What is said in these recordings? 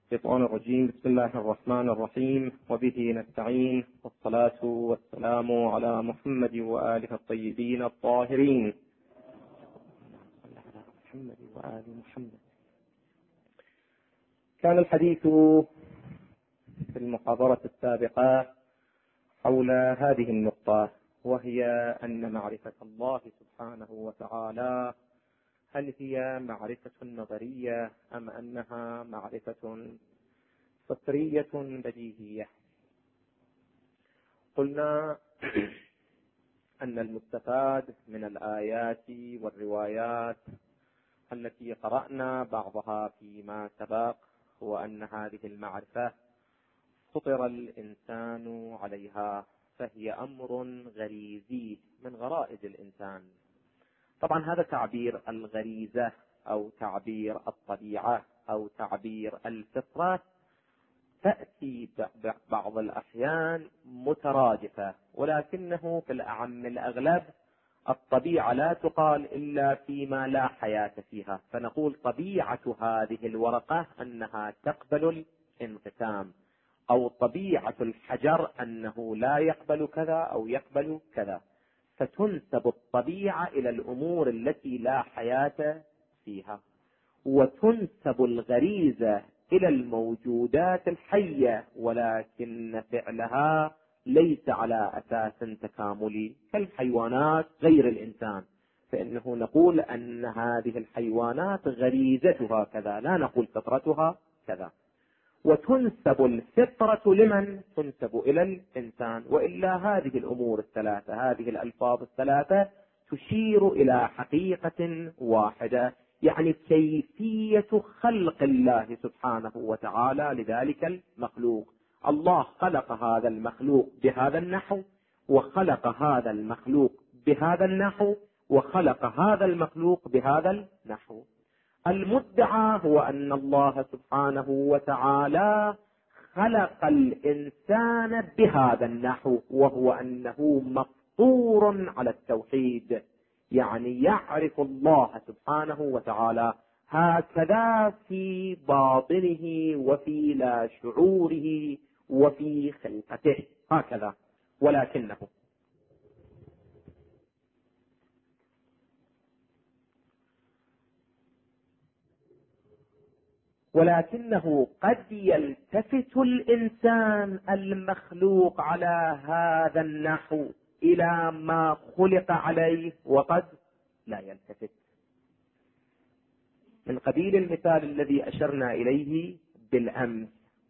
الشيطان الرجيم. بسم الله الرحمن الرحيم، وبه نستعين، والصلاة والسلام على محمد وآله الطيبين الطاهرين. محمد وآل محمد. كان الحديث في المحاضرة السابقة حول هذه النقطة، وهي أن معرفة الله سبحانه وتعالى هل هي معرفة نظرية أم أنها معرفة فطرية بديهية. قلنا أن المستفاد من الآيات والروايات التي قرأنا بعضها فيما سبق هو أن هذه المعرفة فطر الإنسان عليها، فهي أمر غريزي من غرائز الإنسان. طبعا هذا تعبير الغريزة أو تعبير الطبيعة أو تعبير الفطرة تأتي بعض الأحيان مترادفة، ولكنه في الأعم الأغلب الطبيعة لا تقال إلا فيما لا حياة فيها، فنقول طبيعة هذه الورقة أنها تقبل الانقسام، أو طبيعة الحجر أنه لا يقبل كذا أو يقبل كذا، فتنسب الطبيعة إلى الأمور التي لا حياة فيها، وتنسب الغريزة إلى الموجودات الحية، ولكن فعلها ليس على أساس تكاملي كالحيوانات غير الإنسان، فإنه نقول أن هذه الحيوانات غريزتها كذا، لا نقول فطرتها كذا. وتنسب الفطرة لمن؟ تنسب إلى الإنسان. وإلا هذه الأمور الثلاثة، هذه الألفاظ الثلاثة تشير إلى حقيقة واحدة، يعني كيفية خلق الله سبحانه وتعالى لذلك المخلوق. الله خلق هذا المخلوق بهذا النحو، وخلق هذا المخلوق بهذا النحو، وخلق هذا المخلوق بهذا النحو. المدعى هو أن الله سبحانه وتعالى خلق الإنسان بهذا النحو، وهو أنه مفطور على التوحيد، يعني يعرف الله سبحانه وتعالى هكذا في باطنه وفي لا شعوره وفي خلقته هكذا. ولكنه قد يلتفت الإنسان المخلوق على هذا النحو إلى ما خلق عليه، وقد لا يلتفت. من قبيل المثال الذي أشرنا إليه بالأمس،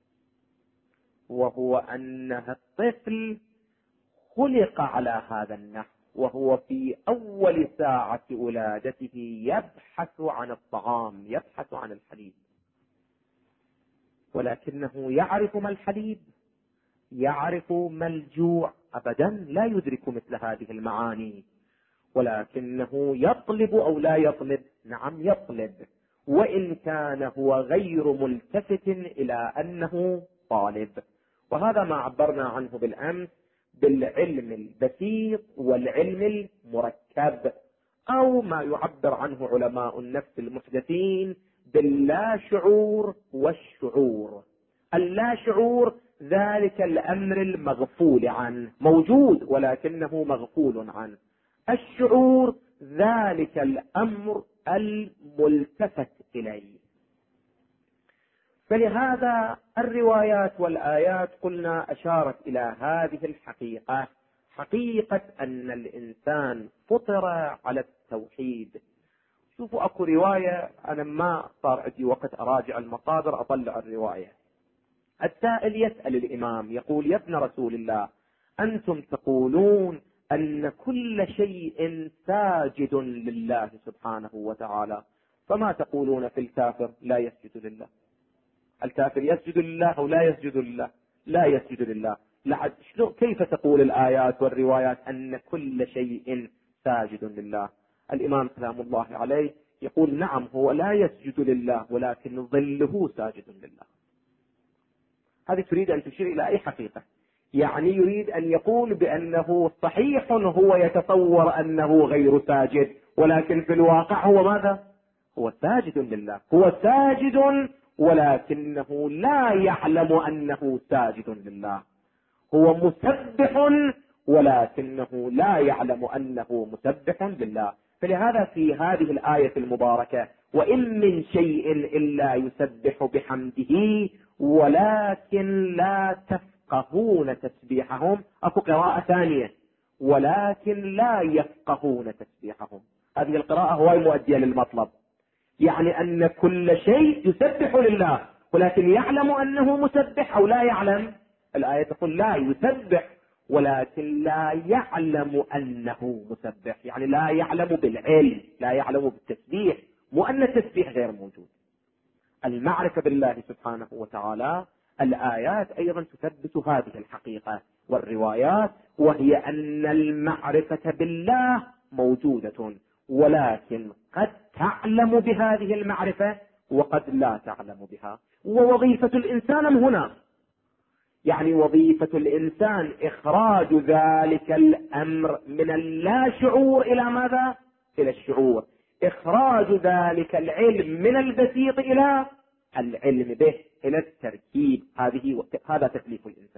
وهو أن الطفل خلق على هذا النحو، وهو في أول ساعة ولادته يبحث عن الطعام، يبحث عن الحليب، ولكنه يعرف ما الحليب، يعرف ما الجوع؟ أبدا لا يدرك مثل هذه المعاني، ولكنه يطلب أو لا يطلب؟ نعم يطلب، وإن كان هو غير ملتفت إلى أنه طالب. وهذا ما عبرنا عنه بالأمس بالعلم البسيط والعلم المركب، أو ما يعبر عنه علماء النفس المحدثين باللا شعور والشعور. اللا شعور ذلك الأمر المغفول عنه، موجود ولكنه مغفول عنه. الشعور ذلك الأمر الملتفت إليه. فلهذا الروايات والآيات قلنا أشارت إلى هذه الحقيقة، حقيقة أن الإنسان فطر على التوحيد. شوفوا أكو رواية، أنا ما صار عندي وقت أراجع المصادر أطلع الرواية. السائل يسأل الإمام يقول: يا ابن رسول الله، أنتم تقولون أن كل شيء ساجد لله سبحانه وتعالى، فما تقولون في الكافر لا يسجد لله؟ الكافر يسجد لله أو لا يسجد لله؟ لا يسجد لله. كيف تقول الآيات والروايات أن كل شيء ساجد لله؟ الإمام سلام الله عليه يقول: نعم، هو لا يسجد لله، ولكن ظله ساجد لله. هذه تريد أن تشير إلى أي حقيقة؟ يعني يريد أن يقول بأنه صحيح هو يتصور أنه غير ساجد، ولكن في الواقع هو ماذا؟ هو ساجد لله، هو ساجد ولكنه لا يعلم أنه ساجد لله. هو مسبح ولكنه لا يعلم أنه مسبح لله. فلهذا في هذه الآية المباركة وإن من شيء إلا يسبح بحمده ولكن لا تفقهون تسبيحهم. أكو قراءة ثانية ولكن لا يفقهون تسبيحهم. هذه القراءة هو مؤدية للمطلب، يعني أن كل شيء يسبح لله ولكن يعلم أنه مسبح أو لا يعلم. الآية تقول لا يسبح ولكن لا يعلم أنه مسبح، يعني لا يعلم بالعلم، لا يعلم بالتسبيح، مو أن التسبيح غير موجود. المعرفة بالله سبحانه وتعالى الآيات أيضا تثبت هذه الحقيقة والروايات، وهي أن المعرفة بالله موجودة، ولكن قد تعلم بهذه المعرفة وقد لا تعلم بها. ووظيفة الإنسان هنا، يعني وظيفة الإنسان إخراج ذلك الأمر من اللا شعور إلى ماذا؟ إلى الشعور. إخراج ذلك العلم من البسيط إلى العلم به، إلى التركيب. هذا تكليف الإنسان.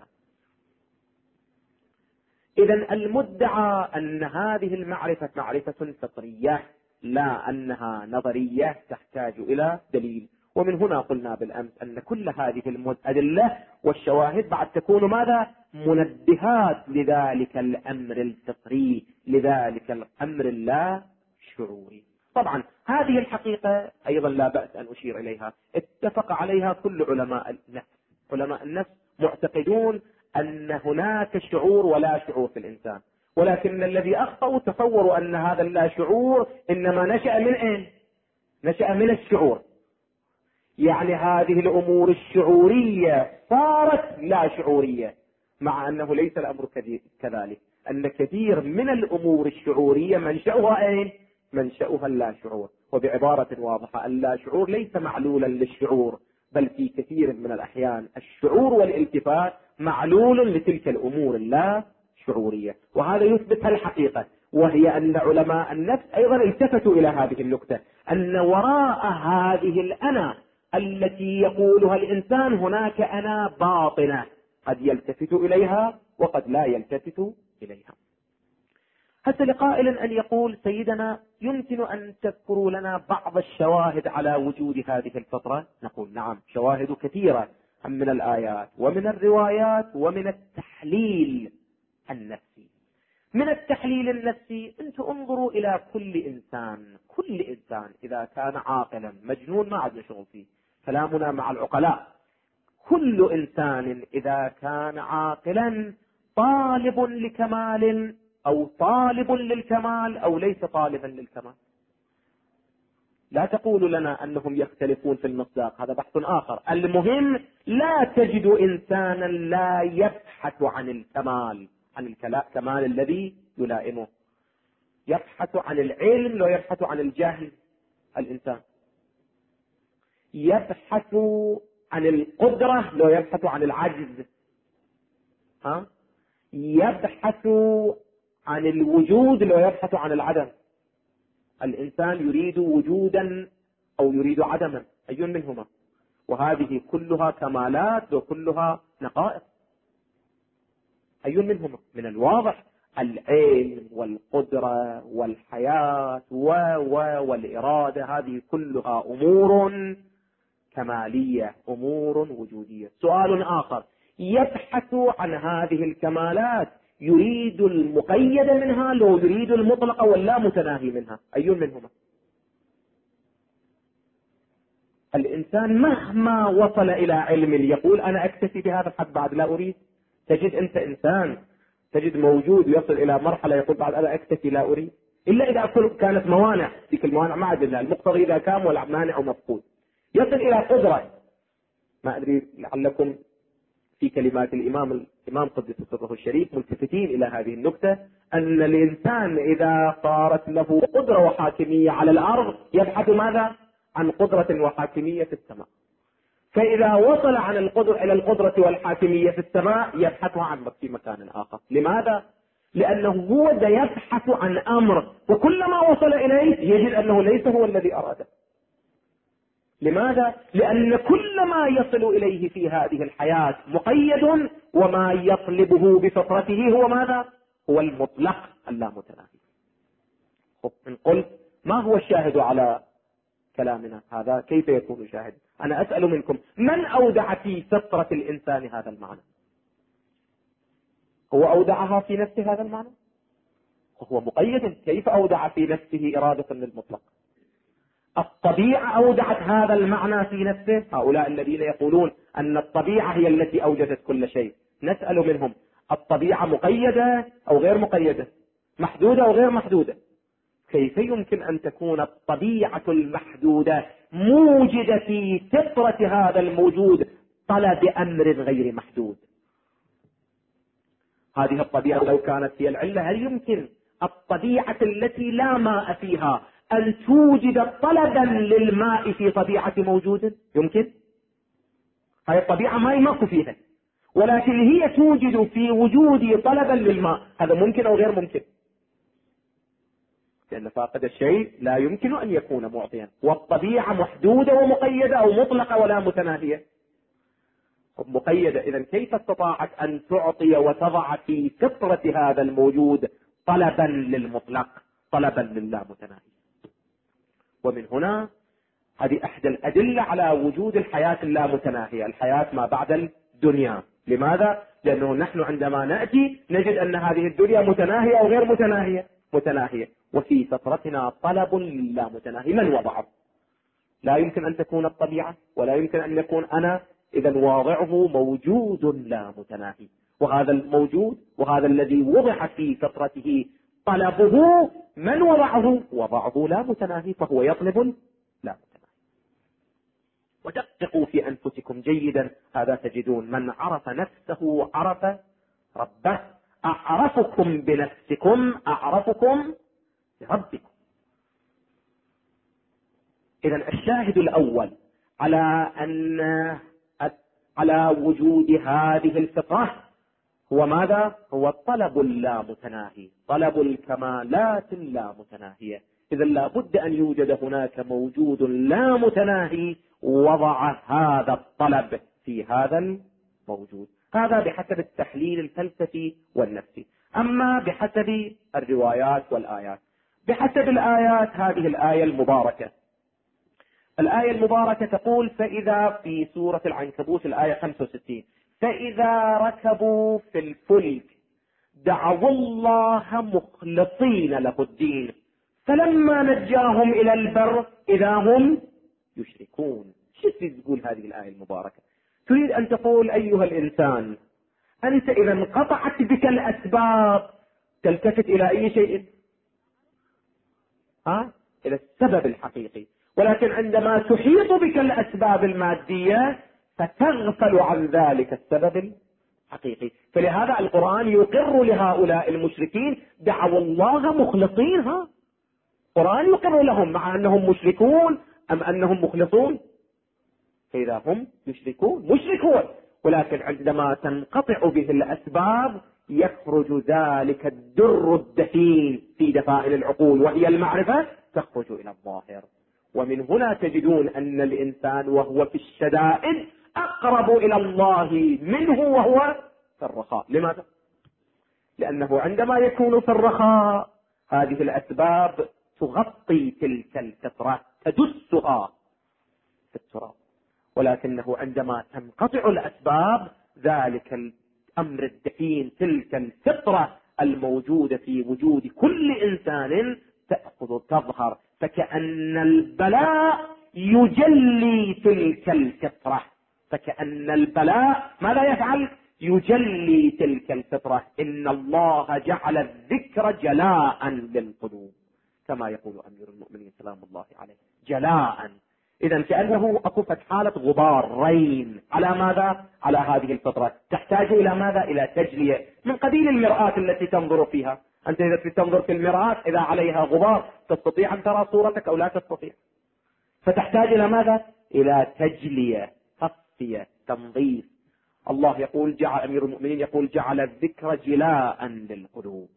إذن المدعى أن هذه المعرفة معرفة فطرية، لا أنها نظرية تحتاج إلى دليل. ومن هنا قلنا بالأمس أن كل هذه الأدلة والشواهد بعد تكون ماذا؟ منبهات لذلك الأمر الفطري، لذلك الأمر اللا شعوري. طبعا هذه الحقيقة أيضا لا بأس أن أشير إليها، اتفق عليها كل علماء النفس. علماء النفس معتقدون أن هناك شعور ولا شعور في الإنسان، ولكن الذي أخطأوا تصوروا أن هذا اللا شعور إنما نشأ من أين؟ نشأ من الشعور. يعني هذه الأمور الشعورية صارت لا شعورية، مع أنه ليس الأمر كذلك. أن كثير من الأمور الشعورية منشأها أين؟ منشأها اللا شعور. وبعبارة واضحة اللا شعور ليس معلولا للشعور، بل في كثير من الأحيان الشعور والالتفات معلول لتلك الأمور اللا شعورية. وهذا يثبت الحقيقة، وهي أن علماء النفس أيضا التفتوا إلى هذه النقطة، أن وراء هذه الأنا التي يقولها الإنسان هناك أنا باطنة، قد يلتفت إليها وقد لا يلتفت إليها. هسه لقائل أن يقول سيدنا يمكن أن تذكروا لنا بعض الشواهد على وجود هذه الفطرة؟ نقول نعم، شواهد كثيرة من الآيات ومن الروايات ومن التحليل النفسي. من التحليل النفسي أنتم انظروا إلى كل إنسان إذا كان عاقلا، مجنون ما عندنا شغل فيه، كلامنا مع العقلاء. كل إنسان إذا كان عاقلا طالب لكمال أو طالب للكمال أو ليس طالبا للكمال. لا تقول لنا أنهم يختلفون في المصداق، هذا بحث آخر. المهم لا تجد إنسانا لا يبحث عن الكمال، عن الكمال الذي يلائمه. يبحث عن العلم لا يبحث عن الجهل. الإنسان يبحث عن القدرة لا يبحث عن العجز. يبحث عن الوجود لا يبحث عن العدم. الإنسان يريد وجودا أو يريد عدما، أي منهما؟ وهذه كلها كمالات وكلها نقائص. أي منهما؟ من الواضح العلم والقدرة والحياة والإرادة، هذه كلها أمور كمالية، أمور وجودية. سؤال آخر، يبحث عن هذه الكمالات، يريد المقيد منها لو يريد المطلق ولا متناهي منها؟ أي منهما؟ الإنسان مهما وصل إلى علم يقول أنا أكتفي بهذا الحد بعد لا أريد. تجد أنت إنسان، تجد موجود يصل إلى مرحلة يقول بعد أنا أكتفي لا أريد، إلا إذا كانت موانع. تلك الموانع ما عدلها، المقتضي إذا كان والمانع مفقود. يصل إلى قدرة. ما أدري لعلكم في كلمات الإمام قدس سره الشريف ملتفتين إلى هذه النقطة، أن الإنسان إذا صارت له قدرة وحاكمية على الأرض يبحث ماذا؟ عن قدرة وحاكمية في السماء. فإذا وصل عن القدرة إلى القدرة والحاكمية في السماء يبحثها عن في مكان آخر. لماذا؟ لأنه هو يبحث عن أمر، وكلما وصل إليه يجد أنه ليس هو الذي أراده. لماذا؟ لأن كل ما يصل إليه في هذه الحياة مقيد، وما يطلبه بفطرته هو ماذا؟ هو المطلق اللامتناهي. إن قلت ما هو الشاهد على كلامنا هذا؟ كيف يكون شاهد؟ أنا أسأل منكم، من أودع في فطرة الإنسان هذا المعنى؟ هو أودعها في نفسه هذا المعنى؟ هو مقيد، كيف أودع في نفسه إرادة للمطلق؟ الطبيعة أودعت هذا المعنى في نفسه. هؤلاء الذين يقولون أن الطبيعة هي التي أوجدت كل شيء، نسأل منهم: الطبيعة مقيدة أو غير مقيدة؟ محدودة أو غير محدودة؟ كيف يمكن أن تكون الطبيعة المحدودة موجدة في فطرة هذا الموجود طلب أمر غير محدود؟ هذه الطبيعة لو كانت هي العلة، هل يمكن الطبيعة التي لا ماء فيها أن توجد طلبا للماء في طبيعة موجود؟ يمكن؟ هذه الطبيعة ما يماء فيها، ولكن هي توجد في وجود طلبا للماء. هذا ممكن أو غير ممكن؟ لأن فاقد الشيء لا يمكن أن يكون معطيا، والطبيعة محدودة ومقيدة أو مطلقة ولا متناهية؟ مقيدة. إذن كيف استطاعت أن تعطي وتضع في فطرة هذا الموجود طلبا للمطلق، طلبا لله متناهي؟ ومن هنا هذه أحد الأدلة على وجود الحياة اللامتناهية، الحياة ما بعد الدنيا. لماذا؟ لأنه نحن عندما نأتي نجد أن هذه الدنيا متناهية أو غير متناهية؟ متناهية. وفي فطرتنا طلب لله متناهي، من وضعه؟ لا يمكن أن تكون الطبيعة، ولا يمكن أن يكون أنا. إذا واضعه موجود لا متناهي، وهذا الموجود وهذا الذي وضع في فطرته طلبه من وضعه؟ وضعه لا متناهي، فهو يطلب لا متناهي. ودققوا في أنفسكم جيدا، هذا تجدون: من عرف نفسه عرف ربه. أعرفكم بنفسكم أعرفكم بربكم. إذا الشاهد الأول على وجود هذه الفطرة هو ماذا؟ هو الطلب اللامتناهي، طلب الكمالات اللامتناهية. إذا لا بد أن يوجد هناك موجود لا متناهي وضع هذا الطلب في هذا الموجود. هذا بحسب التحليل الفلسفي والنفسي. أما بحسب الروايات والآيات، بحسب الآيات، هذه الآية المباركة، الآية المباركة تقول: فإذا، في سورة العنكبوت الآية 65: فإذا ركبوا في الفلك دعوا الله مخلصين له الدين فلما نجاهم إلى البر إذا هم يشركون. شو تقول هذه الآية المباركة؟ تريد أن تقول أيها الإنسان، أنت إذا انقطعت بك الأسباب تلتفت إلى أي شيء؟ إلى السبب الحقيقي. ولكن عندما تحيط بك الأسباب المادية فتغفل عن ذلك السبب الحقيقي. فلهذا القرآن يقر لهؤلاء المشركين: دعوا الله مخلصين. القرآن يقر لهم مع أنهم مشركون أم أنهم مخلصون؟ فإذا هم مشركون، ولكن عندما تنقطع به الأسباب يخرج ذلك الدر الدفين في دفائن العقول، وهي المعرفة، تخرج إلى الظاهر. ومن هنا تجدون أن الإنسان وهو في الشدائد أقرب إلى الله منه وهو في الرخاء. لماذا؟ لأنه عندما يكون في الرخاء هذه الأسباب تغطي تلك الفطرة، تدسها في التراب. ولكنه عندما تنقطع الأسباب ذلك الأمر الدفين، تلك الفطرة الموجودة في وجود كل إنسان تظهر، فكأن البلاء يجلي تلك الفطرة. فكأن البلاء ماذا يفعل؟ يجلي تلك الفطرة. إن الله جعل الذكر جلاء للقلوب، كما يقول أمير المؤمنين سلام الله عليه، جلاء. إذا كأنه أكو حالة غبار، رين، على ماذا؟ على هذه الفطرة. تحتاج إلى ماذا؟ إلى تجلية، من قبيل المرآة التي تنظر فيها. أنت إذا تنظر في المرآة إذا عليها غبار تستطيع أن ترى صورتك أو لا تستطيع؟ فتحتاج إلى ماذا؟ إلى تجلية، تصفية، تنظيف. الله يقول، أمير المؤمنين يقول: جعل الذكر جلاء للقلوب.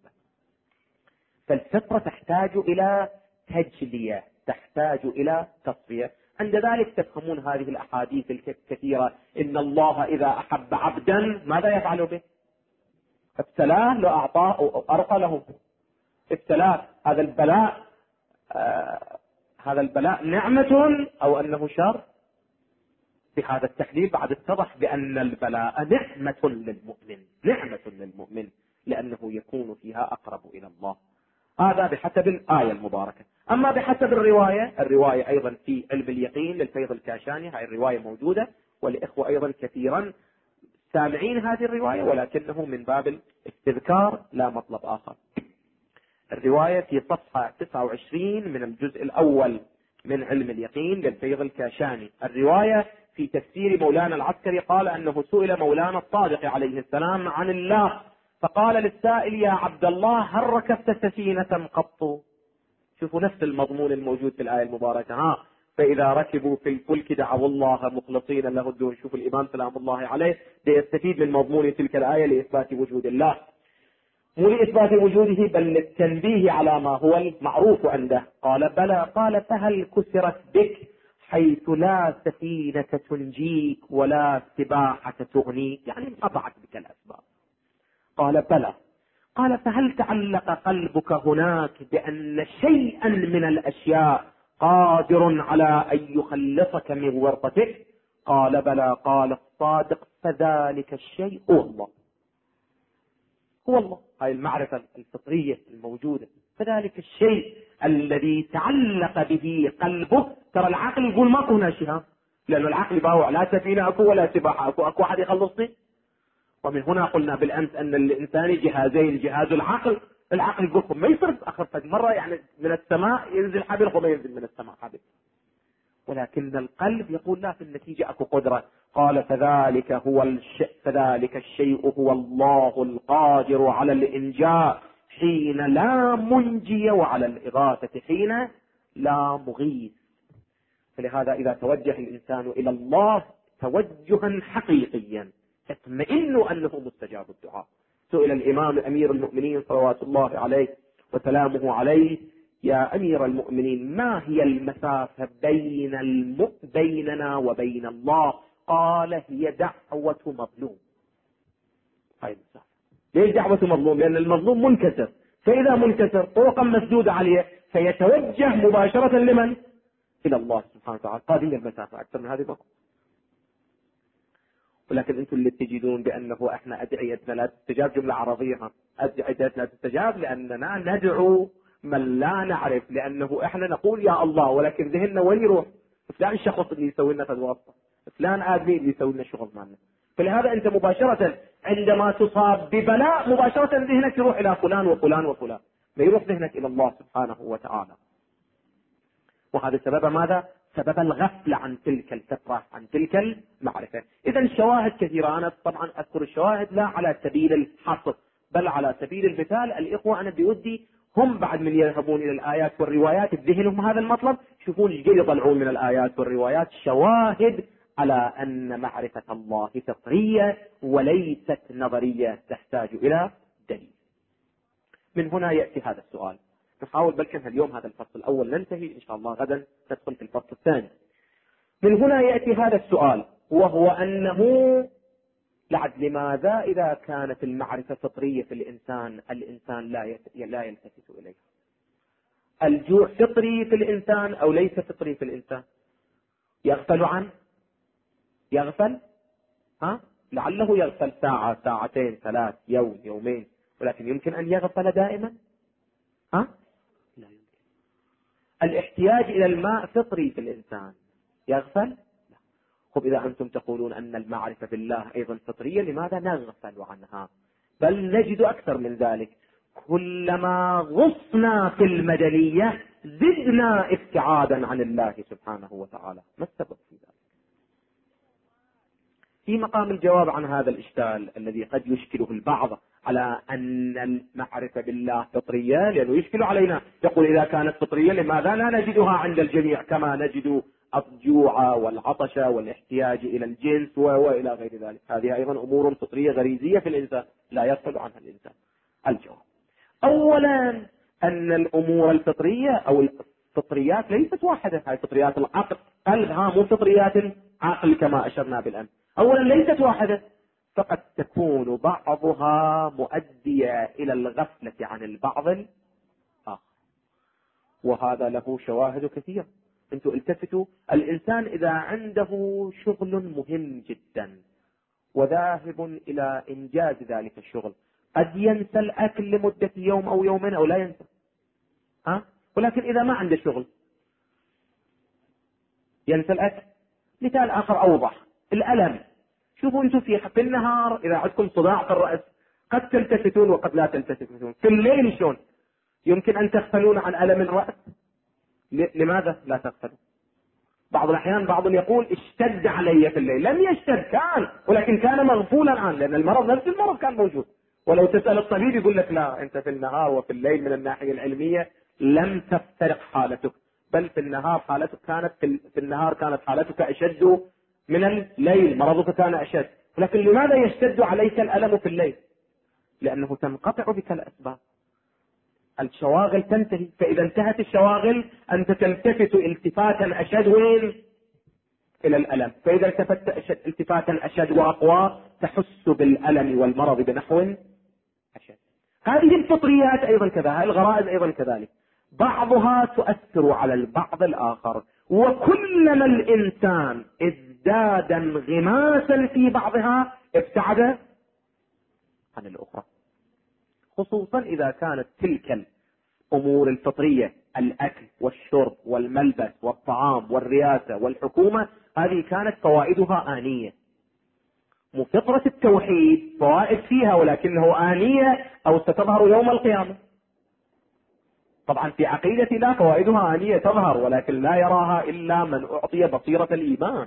فالفطرة تحتاج إلى تجلية، تحتاج إلى تصفية. عند ذلك تفهمون هذه الأحاديث الكثيرة: إن الله إذا أحب عبدا ماذا يفعل به؟ ابتلاه لأعطاه أو أرقى له. ابتلاه، هذا البلاء هذا البلاء نعمة أو أنه شر؟ بهذا التحليل بعد اتضح بأن البلاء نعمة للمؤمن، نعمة للمؤمن، لأنه يكون فيها أقرب إلى الله. هذا بحسب الآية المباركة. أما بحسب الرواية أيضا في علم اليقين للفيض الكاشاني، هاي الرواية موجودة، والإخوة أيضا كثيرا سامعين هذه الرواية، ولكنه من باب الاستذكار لا مطلب آخر. الرواية في صفحة 29 من الجزء الأول من علم اليقين للفيض الكاشاني. الرواية في تفسير مولانا العسكري قال أنه سئل مولانا الصادق عليه السلام عن الله، فقال للسائل: يا عبد الله، هل ركبت سفينة قط؟ شوفوا نفس المضمون الموجود في الآية المباركة. فإذا ركبوا في الفلك دعوا الله مخلصين له الدين. شوفوا الإمام سلام الله عليه ليستفيد من مضمون تلك الآية لإثبات وجود الله، مو لإثبات وجوده بل للتنبيه على ما هو المعروف عنده. قال: بلى. قال: فهل كسرت بك حيث لا سفينة تنجيك ولا سباحة تغنيك؟ يعني انقطعت بك الأسباب. قال: بلى. قال: فهل تعلق قلبك هناك بأن شيئا من الأشياء قادر على أن يخلصك من ورطتك؟ قال: بلى. قال الصادق: فذلك الشيء هو الله. هو الله، هاي المعرفة الفطرية الموجودة. فذلك الشيء الذي تعلق به قلبه. ترى العقل يقول ماكو هنا شيء، لأنه العقل باوع، لا سفينة أكو ولا سباحة أكو أحد يخلصني. ومن هنا قلنا بالأمس أن الإنسان جهازين: جهاز العقل يقول ما يصرف آخر مرة يعني من السماء ينزل حبل وما ينزل من السماء حبل، ولكن القلب يقول لا، في النتيجة أكو قدرة. قال: فذلك الشيء هو الله القادر على الإنجاء حين لا منجي، وعلى الإغاثة حين لا مغيث. فلهذا إذا توجه الإنسان إلى الله توجها حقيقيا اطمئن أنه مستجاب الدعاء. سئل الإمام أمير المؤمنين صلوات الله عليه وسلامه عليه: يا أمير المؤمنين، ما هي المسافة بيننا وبين الله؟ قال: هي دعوة مظلوم. هاي المسافة. ليش دعوة مظلوم؟ لأن المظلوم منكسر، فإذا منكسر طرقا مسدودة عليه فيتوجه مباشرة لمن؟ إلى الله سبحانه وتعالى. هذه المسافة، أكثر من هذه بقى. ولكن أنتم اللي تجدون بأنه إحنا أدعيتنا لا تستجاب، جملة عربية، أدعيتنا لا تستجاب لأننا ندعو من لا نعرف، لأنه إحنا نقول يا الله ولكن ذهننا وين يروح؟ فلان شخص اللي يسوي لنا الواسطة، فلان آدمي اللي يسوي لنا شغل معنا. فلهذا أنت مباشرة عندما تصاب ببلاء مباشرة ذهنك يروح إلى فلان وفلان وفلان، ما يروح ذهنك إلى الله سبحانه وتعالى. وهذا سبب ماذا؟ سبب الغفلة عن تلك الفطرة، عن تلك المعرفة. إذا الشواهد كثيرة، أنا طبعا أذكر الشواهد لا على سبيل الحصر بل على سبيل المثال. الإخوة أنا بودي هم بعد من يذهبون إلى الآيات والروايات بذهنهم هذا المطلب، شوفون ايش يطلعون من الآيات والروايات شواهد على أن معرفة الله فطرية وليست نظرية تحتاج إلى دليل. من هنا يأتي هذا السؤال. نحاول بلكن اليوم هذا الفصل الأول ننتهي إن شاء الله، غدا ندخل في الفصل الثاني. من هنا يأتي هذا السؤال، وهو أنه لماذا إذا كانت المعرفة فطرية في الإنسان لا يلتفت إليها؟ الجوع فطري في الإنسان أو ليس فطري في الإنسان؟ يغفل عنه؟ يغفل؟ لعله يغفل ساعة، ساعتين، 3، يوم، يومين، ولكن يمكن أن يغفل دائما؟ لا يمكن. الاحتياج إلى الماء فطري في الإنسان، يغفل؟ لا. خب إذا أنتم تقولون أن المعرفة بالله أيضا فطرية، لماذا نغفل عنها؟ بل نجد أكثر من ذلك، كلما غصنا في المدنية زدنا ابتعادا عن الله سبحانه وتعالى. ما السبب في ذلك؟ في مقام الجواب عن هذا الإشكال الذي قد يشكله البعض على أن المعرفة بالله فطرية، لأنه يشكل علينا، يقول إذا كانت فطرية لماذا لا نجدها عند الجميع كما نجد الجوع والعطش والاحتياج إلى الجنس وإلى غير ذلك؟ هذه أيضا أمور فطرية غريزية في الإنسان لا يغفل عنها الإنسان. الجواب: أولا أن الأمور الفطرية أو فطريات ليست واحدة، هاي فطريات العقل قلبها، مو فطريات العقل كما أشرنا بالأمس. أولا ليست واحدة، فقد تكون بعضها مؤدية إلى الغفلة عن البعض الآخر، وهذا له شواهد كثيرة. انتم التفتوا، الإنسان إذا عنده شغل مهم جدا وذاهب إلى إنجاز ذلك الشغل، قد ينسى الأكل لمدة يوم أو يومين أو لا ينسى، ولكن إذا ما عنده شغل ينسى الأكل. مثال آخر أوضح، الألم. شوفوا أنتم في النهار إذا عندكم صداع في الرأس قد تلتفتون وقد لا تلتفتون. في الليل شلون يمكن أن تغفلون عن ألم الرأس؟ لماذا لا تغفلون؟ بعض الأحيان بعض يقول اشتد علي في الليل، لم يشتد، كان، ولكن كان مغفولا عنه، لأن المرض نفس المرض كان موجود. ولو تسأل الطبيب يقول لك لا، أنت في النهار وفي الليل من الناحية العلمية لم تفترق حالتك، بل في النهار حالتك كانت في النهار كانت حالتك أشد من الليل، مرضك كان أشد. ولكن لماذا يشتد عليك الألم في الليل؟ لأنه تنقطع بك الأسباب، الشواغل تنتهي، فإذا انتهت الشواغل أنت تلتفت التفاتا أشد وين؟ إلى الألم. فإذا التفت التفاتا أشد وأقوى تحس بالألم والمرض بنحو أشد. هذه الفطريات أيضا كذا، هذه الغرائز أيضا كذلك، بعضها تؤثر على البعض الآخر، وكلما الإنسان ازداد انغماسا في بعضها ابتعد عن الأخرى، خصوصا إذا كانت تلك الأمور الفطرية، الأكل والشرب والملبس والطعام والرياسة والحكومة، هذه كانت فوائدها آنية. مو فطرة التوحيد فوائد فيها ولكنه آنية أو ستظهر يوم القيامة. طبعا في عقيدة لا، فوائدها آنية تظهر ولكن لا يراها إلا من أعطي بصيرة الإيمان.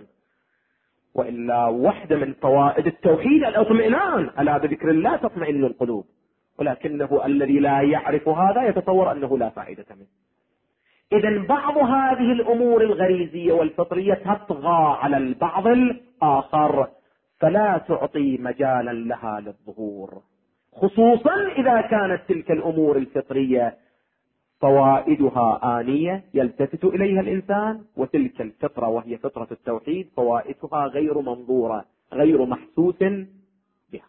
وإلا واحدة من فوائد التوحيد الاطمئنان، ألا بذكر الله تطمئن القلوب، ولكنه الذي لا يعرف هذا يتصور أنه لا فائدة منه. إذن بعض هذه الأمور الغريزية والفطرية تطغى على البعض الآخر فلا تعطي مجالا لها للظهور، خصوصا إذا كانت تلك الأمور الفطرية فوائدها آنية يلتفت إليها الإنسان، وتلك الفطرة وهي فطرة التوحيد فوائدها غير منظورة غير محسوس بها.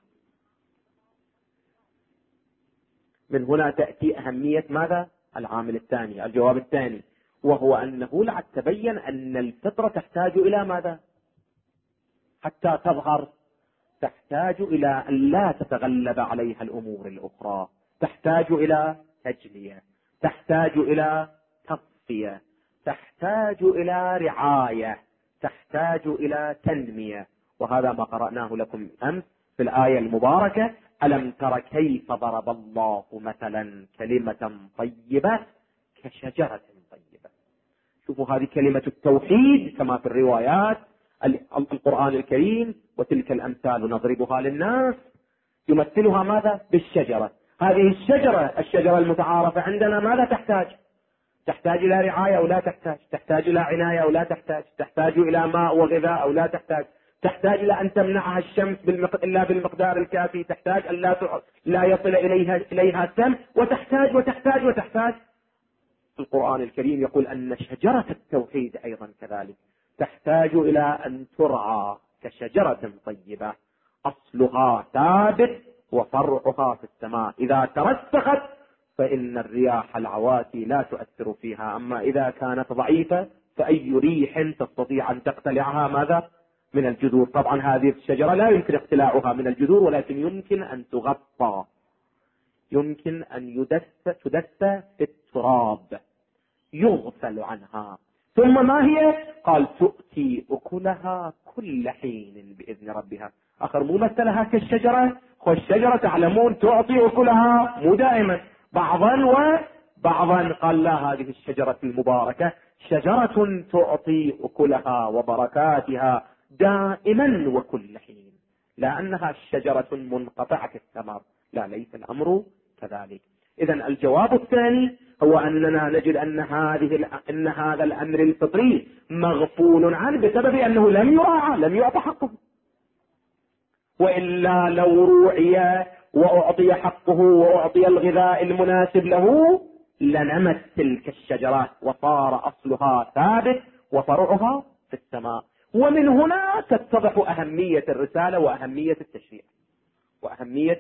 من هنا تأتي أهمية ماذا؟ العامل الثاني، الجواب الثاني، وهو أنه لعد تبين أن الفطرة تحتاج إلى ماذا؟ حتى تظهر تحتاج إلى أن لا تتغلب عليها الأمور الأخرى، تحتاج إلى تجلية، تحتاج إلى تصفية، تحتاج إلى رعاية، تحتاج إلى تنمية. وهذا ما قرأناه لكم أمس في الآية المباركة: ألم تر كيف ضرب الله مثلا كلمة طيبة كشجرة طيبة. شوفوا هذه كلمة التوحيد كما في الروايات القرآن الكريم، وتلك الأمثال نضربها للناس، يمثلها ماذا؟ بالشجرة. هذه الشجرة المتعارفة عندنا ماذا تحتاج؟ تحتاج إلى رعاية أو لا تحتاج؟ تحتاج إلى عناية أو لا تحتاج؟ تحتاج إلى ماء وغذاء أو لا تحتاج؟ تحتاج إلى أن تمنعها الشمس إلا بالمقدار الكافي، تحتاج أن لا يصل إليها السم، وتحتاج وتحتاج وتحتاج. القرآن الكريم يقول أن شجرة التوحيد أيضا كذلك تحتاج إلى أن ترعى كشجرة طيبة أصلها ثابت وفرعها في السماء، إذا ترسخت فإن الرياح العواتي لا تؤثر فيها، أما إذا كانت ضعيفة فأي ريح تستطيع أن تقتلعها ماذا؟ من الجذور. طبعا هذه الشجرة لا يمكن اقتلاعها من الجذور، ولكن يمكن أن تغطى، يمكن أن تدس في التراب يغفل عنها. ثم ما هي؟ قال تؤتي أكلها كل حين بإذن ربها. آخر مو مثلها كالشجرة، والشجرة تعلمون تعطي أكلها مو دائما، بعضا قال لا، هذه الشجرة المباركة شجرة تعطي أكلها وبركاتها دائما وكل حين، لا أنها شجرة منقطعة الثمر، لا، ليس الأمر كذلك. إذن الجواب الثاني هو أننا نجد أن هذا الأمر الفطري مغفول عنه بسبب أنه لم يعطى حقه، وإلا لو روعي وأعطي حقه وأعطي الغذاء المناسب له لنمت تلك الشجرات وصار أصلها ثابت وفرعها في السماء. ومن هنا تتضح أهمية الرسالة وأهمية التشريع وأهمية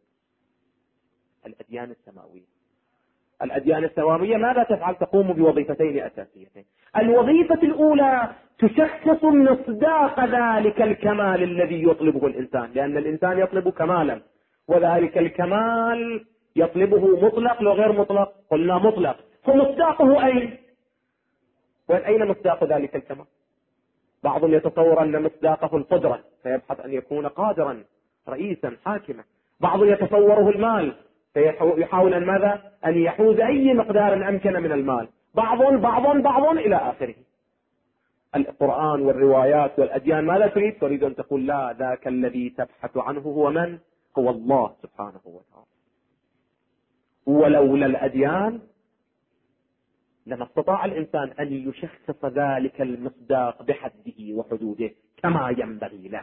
الأديان السماوية. الأديان السماوية ماذا تفعل؟ تقوم بوظيفتين أساسيتين. الوظيفة الأولى تشخص مصداق ذلك الكمال الذي يطلبه الإنسان، لأن الإنسان يطلب كمالا، وذلك الكمال يطلبه مطلق لو غير مطلق. قلنا مطلق، فمصداقه أين؟ وأين مصداق ذلك الكمال؟ بعضهم يتصور أن مصداقه القدرة، فيبحث أن يكون قادرا رئيسا حاكما. بعض يتصوره المال، فيحاول أن ماذا؟ أن يحوز أي مقدار أمكن من المال. بعض إلى آخره. القرآن والروايات والأديان ماذا تريد؟ تريد أن تقول لا، ذاك الذي تبحث عنه هو من؟ هو الله سبحانه وتعالى. ولولا الأديان لما استطاع الإنسان أن يشخص ذلك المصداق بحده وحدوده كما ينبغي له.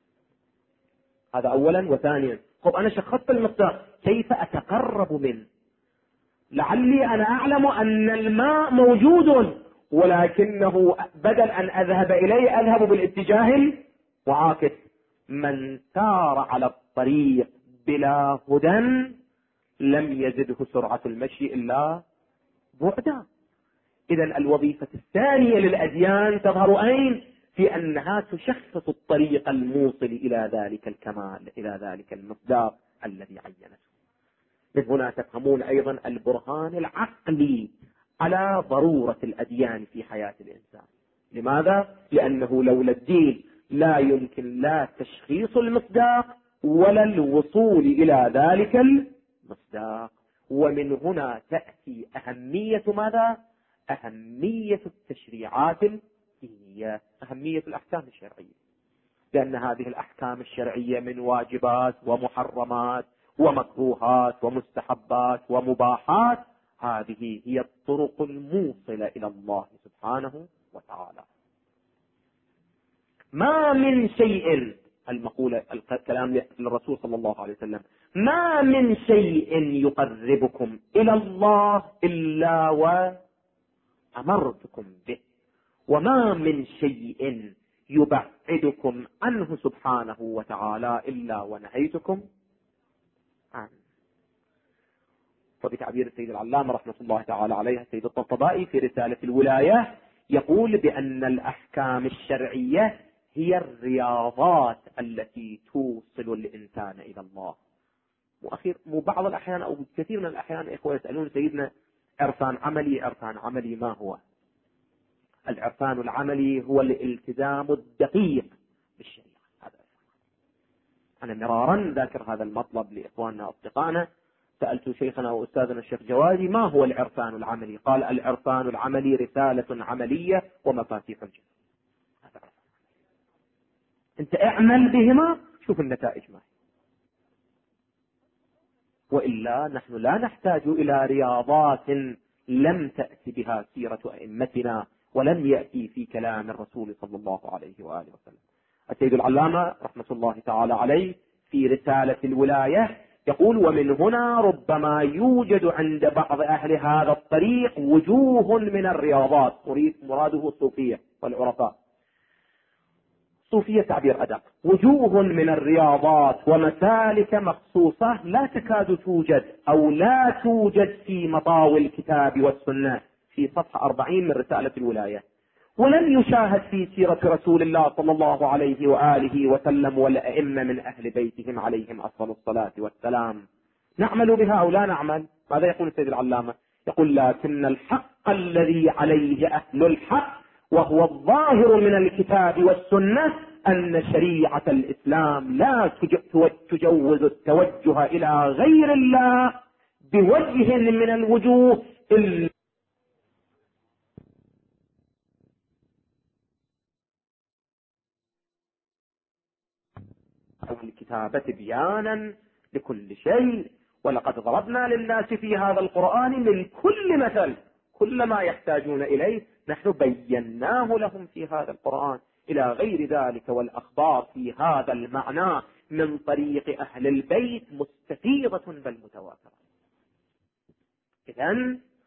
هذا أولا. وثانيا، أنا شخصت المصداق، كيف أتقرب منه؟ لعلي أنا أعلم أن الماء موجود، ولكنه بدل أن أذهب إليه أذهب بالاتجاه وعاكس. من سار على الطريق بلا هدى لم يزده سرعة المشي إلا بعدا. إذن الوظيفة الثانية للأديان تظهر أين؟ في أنها تشخص الطريق الموصل إلى ذلك الكمال، إلى ذلك المصداق الذي عينته. من هنا تفهمون أيضا البرهان العقلي على ضرورة الأديان في حياة الإنسان. لماذا؟ لأنه لولا الدين لا يمكن لا تشخيص المصداق ولا الوصول إلى ذلك المصداق. ومن هنا تأتي أهمية ماذا؟ أهمية التشريعات الدينية، أهمية الأحكام الشرعية، لأن هذه الأحكام الشرعية من واجبات ومحرمات ومكروهات ومستحبات ومباحات، هذه هي الطرق الموصلة إلى الله سبحانه وتعالى. ما من شيء، المقولة الكلام للرسول صلى الله عليه وسلم، ما من شيء يقربكم إلى الله إلا وأمرتكم به، وما من شيء يبعدكم عنه سبحانه وتعالى إلا ونهيتكم عنه. وبتعبير السيد العلامة رحمة الله تعالى عليه السيد الطبطبائي في رسالة الولاية يقول بأن الأحكام الشرعية هي الرياضات التي توصل الإنسان إلى الله. بعض الأحيان أو كثير من الأحيان إخوة يسألون سيدنا عرفان عملي ما هو؟ العرفان العملي هو الالتزام الدقيق بالشريعة. أنا مرارا ذاكر هذا المطلب لإخواننا أصدقائنا. سألت شيخنا وأستاذنا الشيخ جوادي ما هو العرفان العملي؟ قال العرفان العملي رسالة عملية ومفاتيح الجنة. أنت اعمل بهما شوف النتائج ما هي. وإلا نحن لا نحتاج إلى رياضات لم تأتي بها سيرة أئمتنا ولم يأتي في كلام الرسول صلى الله عليه وآله وسلم. السيد العلامة رحمة الله تعالى عليه في رسالة الولاية يقول ومن هنا ربما يوجد عند بعض أهل هذا الطريق وجوه من الرياضات، مراده الصوفية والعرفاء. صوفية تعبير أدق، وجوه من الرياضات ومسالك مخصوصة لا تكاد توجد أو لا توجد في مطاوي الكتاب والسنة، في صفحة 40 من رسالة الولاية. ولم يشاهد في سيرة رسول الله صلى الله عليه وآله وسلم والأئمة من أهل بيتهم عليهم أفضل الصلاة والسلام. نعمل بها أو لا نعمل؟ ماذا يقول السيد العلامة؟ يقول لكن الحق الذي عليه أهل الحق وهو الظاهر من الكتاب والسنة أن شريعة الإسلام لا تجوز التوجه إلى غير الله بوجه من الوجوه إلا الكتابة بيانا لكل شيء. ولقد ضربنا للناس في هذا القرآن من كل مثل، كل ما يحتاجون إليه نحن بيناه لهم في هذا القرآن، إلى غير ذلك. والأخبار في هذا المعنى من طريق أهل البيت مستفيضة بل متواترة. إذن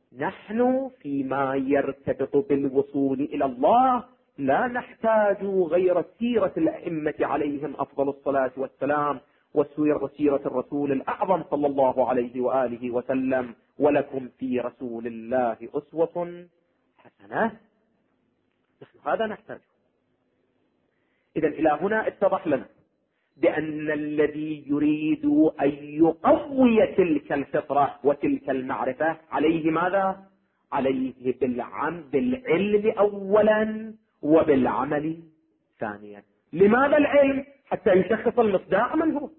نحن فيما يرتبط بالوصول إلى الله لا نحتاج غير سيرة الأئمة عليهم أفضل الصلاة والسلام وسيرة الرسول الأعظم صلى الله عليه وآله وسلم. ولكم في رسول الله أسوة حسنة. نحن هذا نحتاج. إذن إلى هنا اتضح لنا بأن الذي يريد أن يقوي تلك الفطرة وتلك المعرفة عليه ماذا؟ عليه بالعلم أولا وبالعمل ثانيا. لماذا العلم؟ حتى يشخص المصداق من هو،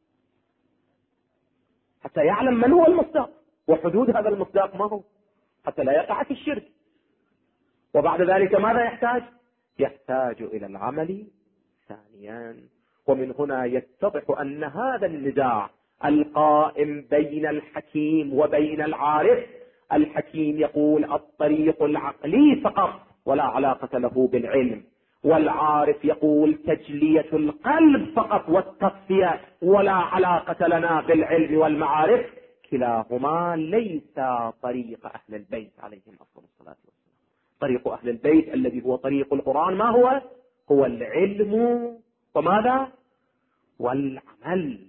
حتى يعلم من هو المصداق وحدود هذا المصداق ما هو، حتى لا يقع في الشرك. وبعد ذلك ماذا يحتاج؟ يحتاج إلى العمل ثانيا. ومن هنا يتضح أن هذا النزاع القائم بين الحكيم وبين العارف، الحكيم يقول الطريق العقلي فقط ولا علاقة له بالعلم، والعارف يقول تجلية القلب فقط والتصفية ولا علاقة لنا بالعلم والمعارف. كلاهما ليس طريق أهل البيت عليهم أفضل الصلاة والسلام. طريق أهل البيت الذي هو طريق القرآن ما هو؟ هو العلم وماذا؟ والعمل.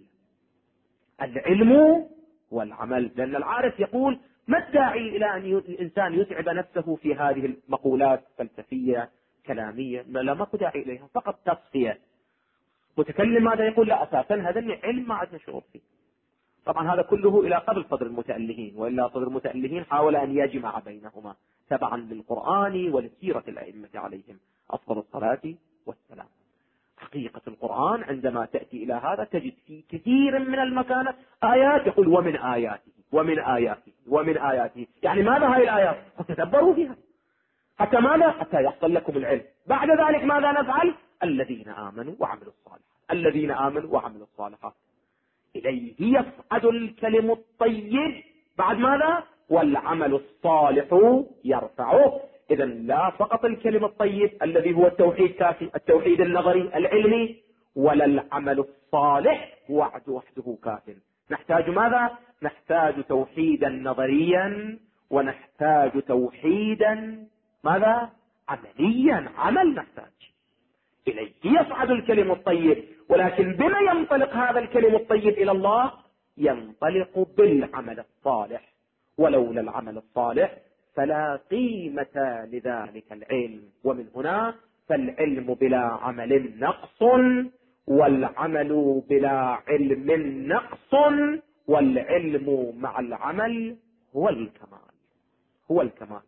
العلم والعمل. لأن العارف يقول ما الداعي إلى أن الإنسان يتعب نفسه في هذه المقولات فلسفية كلامية؟ لا، ما داعي إليها، فقط تصفية. متكلم ماذا يقول؟ لا، أساسا هذا علم ما عندنا شعور فيه. طبعا هذا كله إلى قبل صدر المتألهين، وإلا صدر المتألهين حاول أن يجمع بينهما تبعا للقرآن ولسيرة الأئمة عليهم أفضل الصلاة والسلام. حقيقة القرآن عندما تأتي إلى هذا تجد في كثير من المكانات آيات يقول ومن آياته ومن آياته ومن آياته. يعني ماذا هاي الآيات؟ فتدبروا فيها. حتى ماذا؟ حتى يحصل لكم العلم. بعد ذلك ماذا نفعل؟ الذين آمنوا وعملوا الصالحات. الذين آمنوا وعملوا الصالحات إليه يصعد الكلم الطيب. بعد ماذا؟ والعمل الصالح يرفعه. إذا لا فقط الكلم الطيب الذي هو التوحيد كافي، التوحيد النظري العلمي، ولا العمل الصالح وحده كافٍ. نحتاج ماذا؟ نحتاج توحيدا نظريا، ونحتاج توحيدا ماذا؟ عمليا. عمل نحتاج. إليه يصعد الكلم الطيب. ولكن بما ينطلق هذا الكلم الطيب إلى الله؟ ينطلق بالعمل الصالح. ولولا العمل الصالح فلا قيمة لذلك العلم. ومن هنا فالعلم بلا عمل نقص، والعمل بلا علم نقص، والعلم مع العمل هو الكمال. هو الكمال.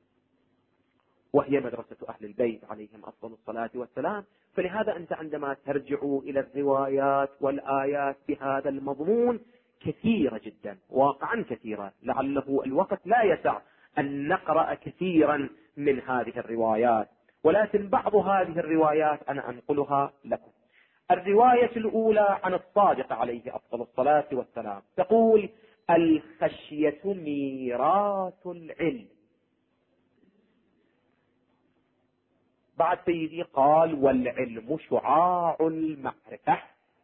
وهي مدرسة أهل البيت عليهم أفضل الصلاة والسلام. فلهذا أنت عندما ترجع إلى الروايات والآيات بهذا المضمون كثيرة جدا، واقعا كثيرة، لعله الوقت لا يسع أن نقرأ كثيرا من هذه الروايات، ولكن بعض هذه الروايات أنا أنقلها لكم. الرواية الأولى عن الصادق عليه أفضل الصلاة والسلام تقول الخشية ميراث العلم. بعد سيدي قال والعلم شعاع المعرفة.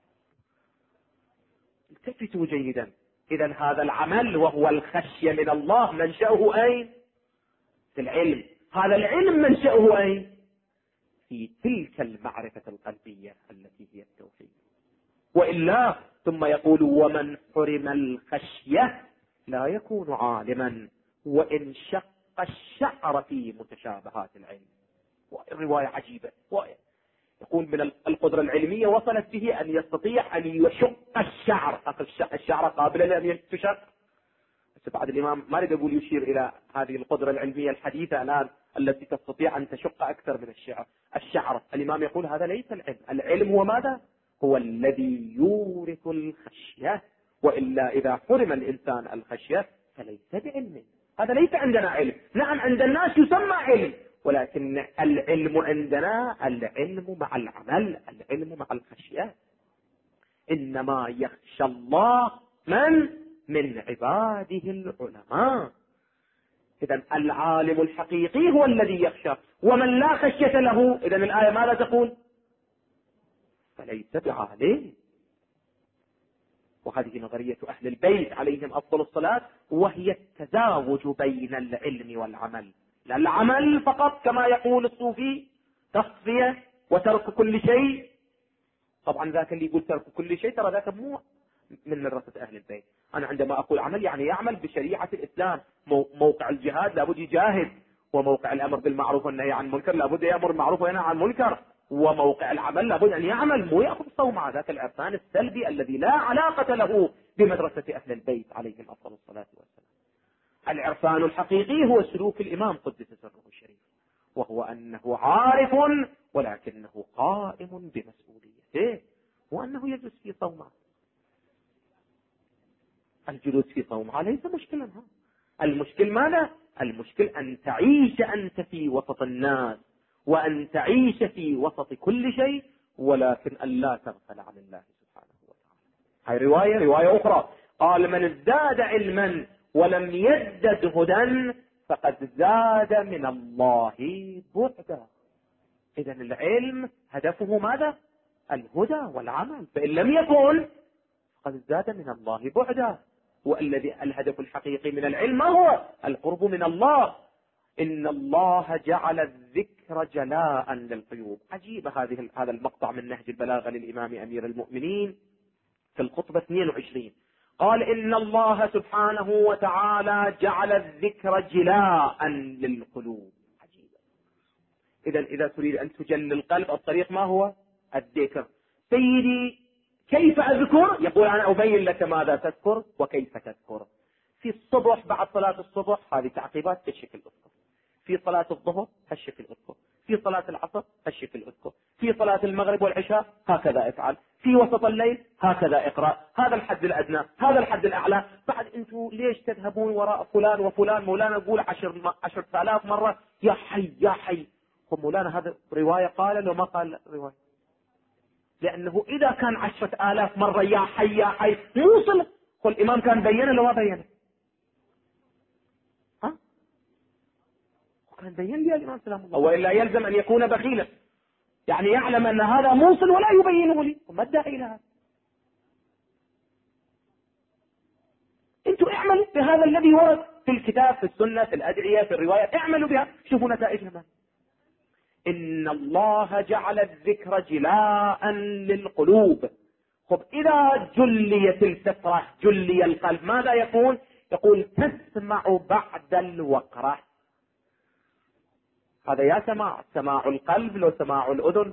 التفتوا جيدا. إذا هذا العمل وهو الخشية من الله منشأه أين؟ في العلم. هذا العلم منشأه أين؟ في تلك المعرفة القلبية التي هي التوحيد. وإلا ثم يقول ومن حرم الخشية لا يكون عالما وإن شق الشعر في متشابهات العلم. الرواية عجيبة. يقول من القدرة العلمية وصلت به أن يستطيع أن يشق الشعر. الشعر قابل لأن تشق. بس بعد الإمام ما أريد أقول يشير إلى هذه القدرة العلمية الحديثة الآن التي تستطيع أن تشق أكثر من الشعر. الإمام يقول هذا ليس العلم. العلم هو ماذا؟ هو الذي يورث الخشية. وإلا إذا حرم الإنسان الخشية فليس بعلم. هذا ليس عندنا علم. نعم عند الناس يسمى علم، ولكن العلم عندنا العلم مع العمل، العلم مع الخشية. إنما يخشى الله من عباده العلماء. إذن العالم الحقيقي هو الذي يخشى. ومن لا خشية له، إذن الآية ماذا تقول؟ فليس بعالم. وهذه نظرية أهل البيت عليهم أفضل الصلاة، وهي التزاوج بين العلم والعمل. لا العمل فقط كما يقول الصوفي تصفية وترك كل شيء. طبعا ذاك اللي يقول ترك كل شيء ترى ذاك مو من مدرسة أهل البيت. أنا عندما أقول عمل يعني يعمل بشريعة الإسلام. موقع الجهاد لابد يجاهد، وموقع الأمر بالمعروف والنهي عن المنكر لابد يأمر بالمعروف وينهى عن المنكر، وموقع العمل لابد أن يعمل، مو يأخذ صومعة ذاك العرفان السلبي الذي لا علاقة له بمدرسة أهل البيت عليهم أفضل الصلاة والسلام. العرفان الحقيقي هو سلوك الإمام قدس سره الشريف، وهو أنه عارف ولكنه قائم بمسؤوليته، وأنه يجلس في صومعة. الجلوس في صومعة ليس مشكلا. المشكل ماذا؟ المشكل أن تعيش أنت في وسط الناس، وأن تعيش في وسط كل شيء، ولكن أن لا تغفل عن الله سبحانه وتعالى. هاي رواية أخرى قال: من ازداد علما ولم يزدد هدى فقد زاد من الله بعدا. إذا العلم هدفه ماذا؟ الهدى والعمل، فإن لم يكن فقد زاد من الله بعدا. والذي الهدف الحقيقي من العلم ما هو؟ القرب من الله. إن الله جعل الذكر جلاء للقلوب. عجيب هذا المقطع من نهج البلاغة للإمام أمير المؤمنين في الخطبة 22. قال: إن الله سبحانه وتعالى جعل الذكر جلاء للقلوب. عجيب. إذا تريد أن تجل القلب الطريق ما هو؟ الذكر. سيدي كيف أذكر؟ يقول: أنا أبين لك ماذا تذكر وكيف تذكر. في الصبح بعد صلاة الصبح هذه تعقيبات بالشكل أذكر، في صلاة الظهر هالشكل اذكر، في صلاة العصر هالشكل اذكر، في صلاة المغرب والعشاء هكذا افعل، في وسط الليل هكذا اقرأ. هذا الحد الأدنى، هذا الحد الأعلى. بعد أنتم ليش تذهبون وراء فلان وفلان؟ مولانا يقول 10,000 مرة يا حي يا حي. مولانا هذا رواية قال لو ما قال رواية، لأنه إذا كان 10,000 مرة يا حي يا حي موصل. الإمام كان بينه لو ما بينه؟ كان بين لي الإمام سلام الله، وإلا يلزم أن يكون بخيلا، يعني يعلم أن هذا موصل ولا يبينه لي. وما الداعي لهذا؟ أنتوا اعملوا بهذا الذي ورد في الكتاب، في السنة، في الأدعية، في الروايات، اعملوا بها شوفوا نتائجها. إن الله جعل الذكر جلاء للقلوب. خب إذا جليت الفطرة جلي القلب ماذا يكون؟ يقول: تسمع بعد الوقرة. هذا يا سماع القلب لو سماع الأذن؟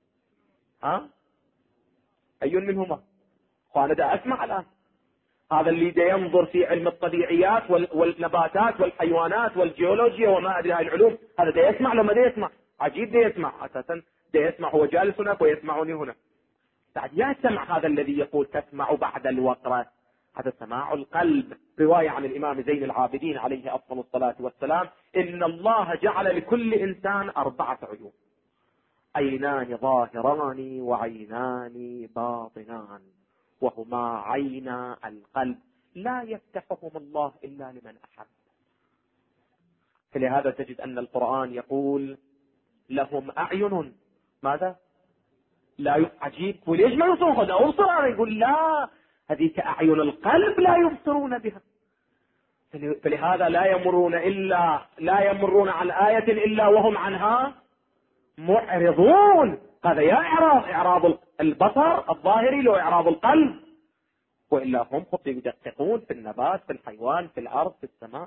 أي منهما؟ أنا دا أسمع الآن. هذا اللي دا ينظر في علم الطبيعيات والنباتات والحيوانات والجيولوجيا وما أدري هاي العلوم، هذا دا يسمع لو ما دا يسمع؟ عجيب دا يسمع أساسا، دا يسمع هو جالس هناك ويسمعني هنا. بعد يا سمع هذا الذي يقول تسمع بعد الوقرة، هذا سماع القلب. رواية عن الإمام زين العابدين عليه أفضل الصلاة والسلام: إن الله جعل لكل إنسان 4 عيون: عينان ظاهران وعينان باطنان، وهما عينا القلب لا يفتحهم الله إلا لمن أحب. فلهذا تجد أن القرآن يقول: لهم أعين ماذا؟ لا عجيب. وليش ما يبصرون؟ قد أبصر. يقول: لا، هذه كأعين القلب لا يبصرون بها. فلهذا لا يمرون عن آية إلا وهم عنها معرضون. هذا يا إعراض البصر الظاهري لو إعراض القلب، وإلا هم يدققون في النبات، في الحيوان، في الأرض، في السماء.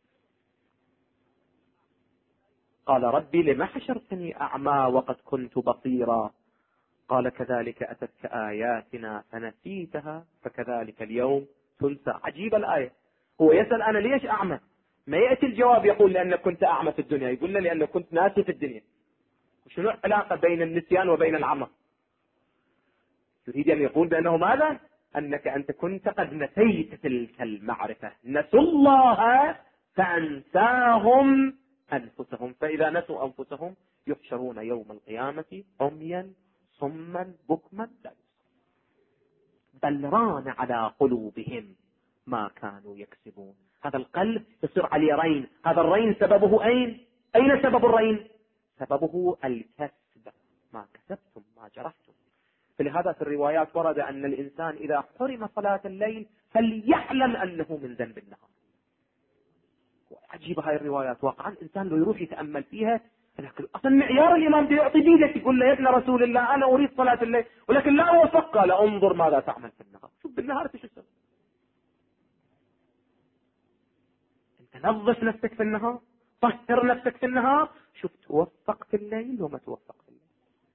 قال: ربي لما حشرتني أعمى وقد كنت بصيرا؟ قال: كذلك أتتك آياتنا فنسيتها فكذلك اليوم تنسى. عجيب الآية. هو يسأل: أنا ليش أعمى؟ ما يأتي الجواب يقول: لأنك كنت أعمى في الدنيا. يقول له: لأنك كنت ناسي في الدنيا. شنو العلاقة بين النسيان وبين العمى؟ يريد أن يقول بأنه ماذا؟ أنك أنت كنت قد نسيت تلك المعرفة. نسوا الله فأنساهم أنفسهم، فإذا نسوا أنفسهم يحشرون يوم القيامة عميا صما بكما لا يبصرون. بل ران على قلوبهم ما كانوا يكسبون. هذا القلب يصير عليه رين. هذا الرين سببه أين سبب الرين؟ سببه الكسب. ما كسبتم ما جرحتم. فلهذا في الروايات ورد أن الإنسان إذا حرم صلاة الليل فليعلم أنه من ذنب النهار. عجيبة هاي الروايات واقعا، الإنسان لو يروح يتأمل فيها، أصلا معيار الإمام بيعطي بيدك يقول له يا ابن رسول الله أنا أريد صلاة الليل، ولكن لا وفق، قال انظر ماذا تعمل في النهار. شوف بالنهار شو تسوي، أنت نظف نفسك في النهار، طهر نفسك في النهار، شوف توفق في الليل وما توفق في الليل.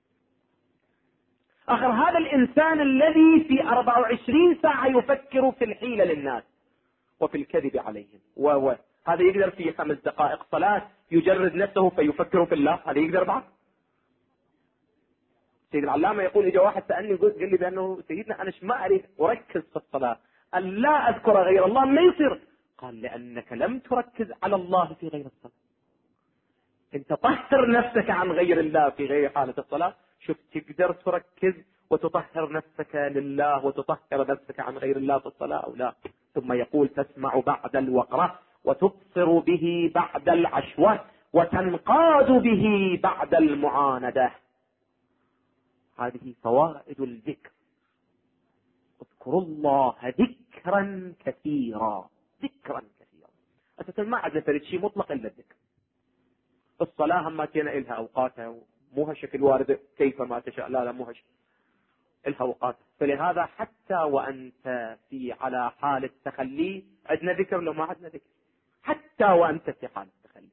آخر هذا الإنسان الذي في 24 ساعة يفكر في الحيلة للناس وفي الكذب عليهم، هذا يقدر في 5 دقائق صلاة يجرد نفسه فيفكر في الله؟ هذا يقدر بعد؟ سيد العلامة يقول إجا واحد سألني قال لي بأنه سيدنا أنا ما أعرف أركز في الصلاة، أن لا أذكر غير الله ما يصير. قال لأنك لم تركز على الله في غير الصلاة، أنت طهر نفسك عن غير الله في غير حالة الصلاة. شوف تقدر تركز وتطهر نفسك لله وتطهر نفسك عن غير الله في الصلاة أو لا؟ ثم يقول تسمع بعد الوقرة وتبصر به بعد العشوة وتنقاد به بعد المعاندة. هذه فوائد الذكر. اذكروا الله ذكرا كثيرا، ذكرا كثيرا. أساسا ما عندنا فريد شيء مطلق إلا الذكر. الصلاة ما كان إلها أوقاتها، مو هالشكل وارد كيفما تشاء، لا مو هالشكل، إلها أوقات. فلهذا حتى وأنت في على حالة تخلي عندنا ذكر، لو ما عندنا ذكر حتى وأنت في حالة تخلي.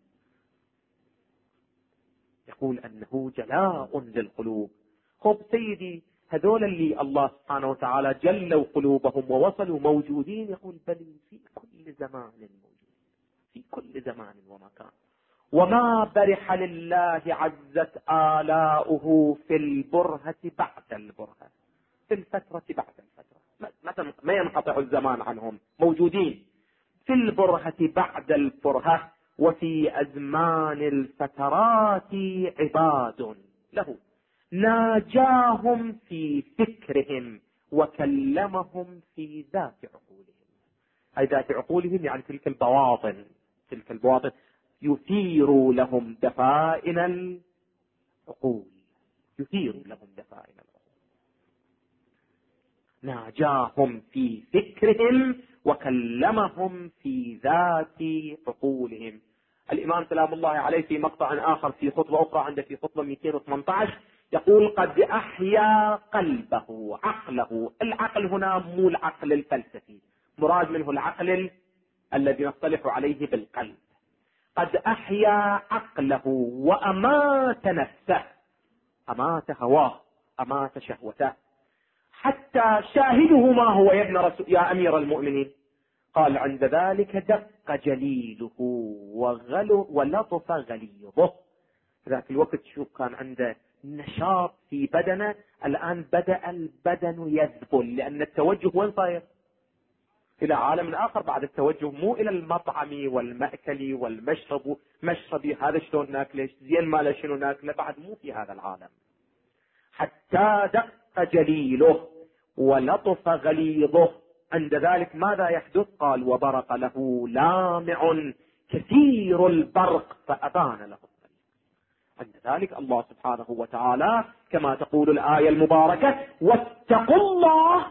يقول أنه جلاء للقلوب. خب سيدي هذول اللي الله سبحانه وتعالى جلوا قلوبهم ووصلوا موجودين، يقول بل في كل زمان موجود، في كل زمان ومكان. وما برح لله عزت آلاؤه في البرهة بعد البرهة، في الفترة بعد الفترة، ما ينقطع الزمان عنهم، موجودين في البرهة بعد البرهة، وفي أزمان الفترات عباد له ناجاهم في فكرهم وكلمهم في ذات عقولهم. أي ذات عقولهم يعني تلك البواطن، تلك البواطن يثير لهم دفائن العقول، يثير لهم دفائن العقول. ناجاهم في فكرهم وكلمهم في ذات عقولهم. الإمام سلام الله عليه في مقطع آخر في خطبة أخرى عنده في خطبة 218 يقول قد أحيا قلبه عقله. العقل هنا مو العقل الفلسفي، مراد منه العقل الذي نصطلح عليه بالقلب. قد أحيا عقله وأمات نفسه، أمات هواه، أمات شهوته. حتى شاهده ما هو يا ابن رسول يا أمير المؤمنين؟ قال عند ذلك دق جليله ولطف غليظه. ذاك الوقت شوف كان عنده نشاط في بدنه، الآن بدأ البدن يذبل، لأن التوجه وين صاير؟ إلى عالم آخر بعد التوجه، مو إلى المطعم والمأكل والمشرب. مشربي هذا شلون ناكله، زين ماله شنو ناكله، بعد مو في هذا العالم. حتى دق جليله ولطف غليظه. عند ذلك ماذا يحدث؟ قال وبرق له لامع كثير البرق فأبان له الطريق. عند ذلك الله سبحانه وتعالى كما تقول الآية المباركة واتقوا الله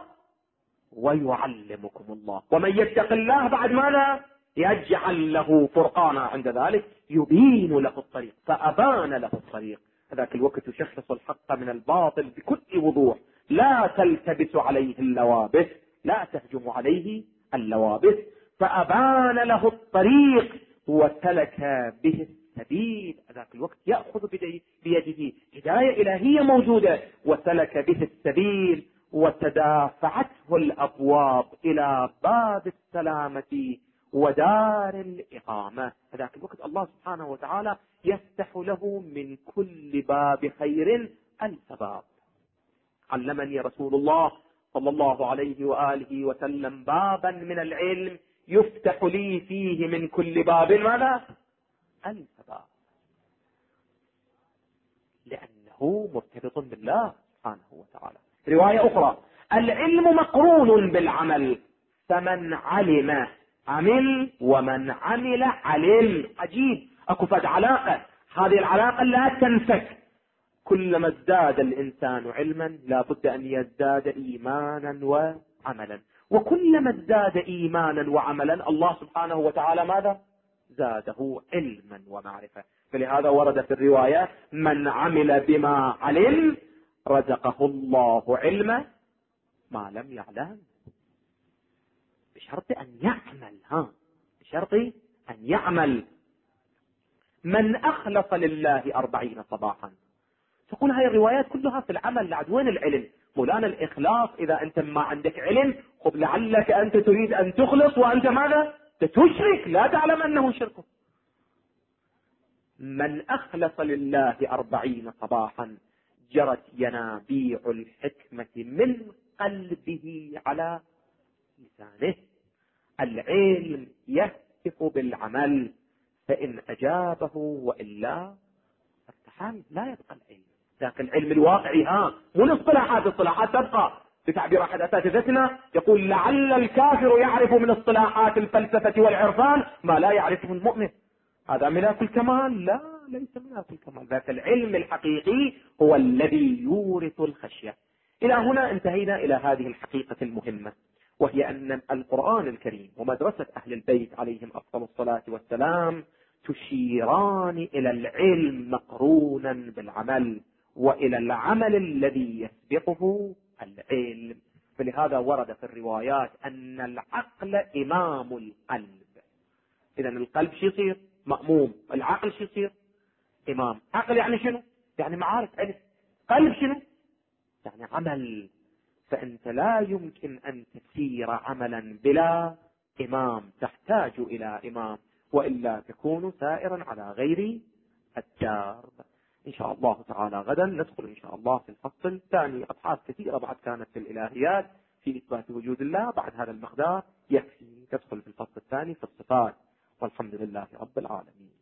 ويعلمكم الله. ومن يتق الله بعد ماذا؟ يجعل له فرقانا. عند ذلك يبين له الطريق فأبان له الطريق. هذاك الوقت يشخص الحق من الباطل بكل وضوح، لا تلتبس عليه اللوابس، لا تهجم عليه اللوابس. فأبان له الطريق وسلك به السبيل. هذاك الوقت يأخذ بيده هداية إلهية موجودة، وسلك به السبيل وتدافعته الأبواب إلى باب السلامة ودار الإقامة. هذاك الوقت الله سبحانه وتعالى يفتح له من كل باب خير 1000 باب. علمني رسول الله صلى الله عليه وآله وسلم بابا من العلم يفتح لي فيه من كل باب ماذا؟ 1000 باب، لأنه مرتبط بالله سبحانه وتعالى. رواية أخرى العلم مقرون بالعمل، فمن علم عمل ومن عمل علم. عجيب، اكو فد علاقة، هذه العلاقة لا تنفك. كلما ازداد الإنسان علما لا بد أن يزداد إيمانا وعملا، وكلما ازداد إيمانا وعملا الله سبحانه وتعالى ماذا؟ زاده علما ومعرفة. فلهذا ورد في الرواية: من عمل بما علم رزقه الله علما ما لم يعلم، بشرط أن يعمل. بشرط أن يعمل. من أخلص لله 40 صباحا. تقول هاي الروايات كلها في العمل، لعد وين العلم؟ مولانا الإخلاص إذا أنت ما عندك علم، خب لعلك أنت تريد أن تخلص وأنت ماذا؟ تشرك، لا تعلم أنه شرك. من أخلص لله 40 صباحا جرت ينابيع الحكمة من قلبه على لسانه. العلم يهتف بالعمل، فإن أجابه وإلا ارتحل، لا يبقى العلم. لكن العلم الواقعي مو الاصطلاحات، الاصطلاحات تبقى. بتعبير أحد أساتذتنا يقول: لعل الكافر يعرف من اصطلاحات الفلسفة والعرفان ما لا يعرفه المؤمن. هذا ملاك الكمال؟ لا، ليس ملاك الكمال. ذاك العلم الحقيقي هو الذي يورث الخشية. إلى هنا انتهينا إلى هذه الحقيقة المهمة، وهي أن القرآن الكريم ومدرسة أهل البيت عليهم أفضل الصلاة والسلام تشيران إلى العلم مقرونا بالعمل، وإلى العمل الذي يسبقه العلم. فلهذا ورد في الروايات أن العقل إمام القلب. إذا القلب شو يصير؟ مأموم. العقل شو يصير؟ إمام. عقل يعني شنو؟ يعني معارف، علم. قلب شنو؟ يعني عمل. فأنت لا يمكن أن تسير عملا بلا إمام، تحتاج إلى إمام، وإلا تكون سائرا على غير الدار. إن شاء الله تعالى غدا ندخل إن شاء الله في الفصل الثاني. أبحاث كثيرة بعد كانت في الإلهيات في إثبات وجود الله، بعد هذا المقدار يكفي تدخل في الفصل الثاني في الصفات. والحمد لله رب العالمين.